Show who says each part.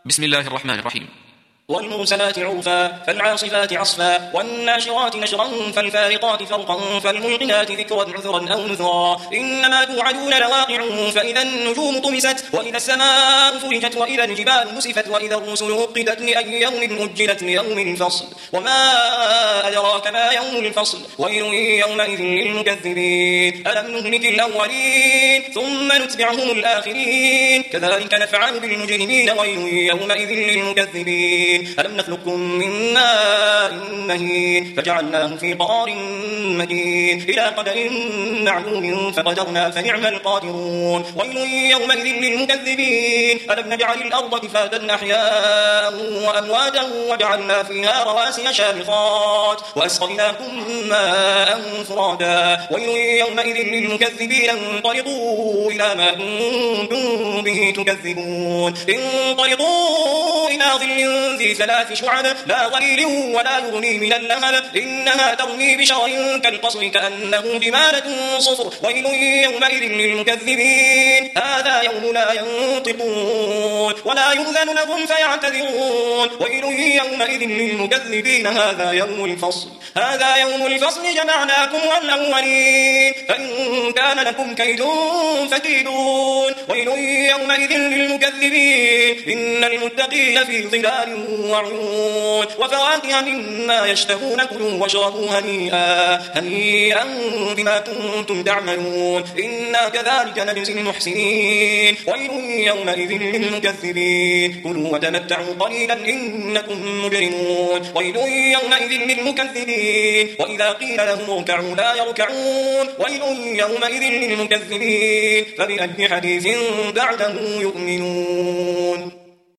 Speaker 1: بسم الله الرحمن الرحيم.
Speaker 2: والمرسلات عرفا فالعاصفات عصفا والناشرات نشرا فالفارقات فرقا فالملقنات ذكرا عذرا أو نذرا إنما توعدون لواقع فإذا النجوم طمست وإذا السماء فرجت وإذا الجبال نسفت وإذا الرسل أقدت لأي يوم أجلت ليوم الفصل وما أدراك ما يوم الفصل ويل يومئذ للمكذبين ألم نهلك الأولين ثم نتبعهم الآخرين كذلك نفعل بالمجرمين ويل يومئذ للمكذبين ألم نخلقكم من ماء مهين فجعلناه في قرار مكين إلى قدر معلوم فقدرنا فنعم القادرون ويل يومئذ للمكذبين ألم نجعل الأرض كفاتا أحياء وأمواتا وجعلنا فيها رواسي شامخات وأسقيناكم ماء فرادا ويل يومئذ للمكذبين انطلقوا إلى ما كنتم به تكذبون انطلقوا إلى ظل ذي ثلاث شعب لا ظليل ولا يغني من اللهب إنها ترمي بشرر كالقصر كأنه جمالة صفر ويل يومئذ للمكذبين هذا يوم لا ينطقون ولا يؤذن لهم فيعتذرون ويل يومئذ للمكذبين هذا يوم الفصل جمعناكم والأولين فإن كان لكم كيد فكيدون ويل يومئذ للمكذبين إن المتقين في ظلال وعيون وفواكه مما يشتهون كلوا واشربوا هنيئا بما كنتم تعملون إنا كذلك نجزي المحسنين ويل يومئذ للمكذبين كلوا وتمتعوا قليلا إنكم مجرمون ويل يومئذ للمكذبين وإذا قيل لهم اركعوا لا يركعون ويل يومئذ للمكذبين فبأي حديث بعده يؤمنون.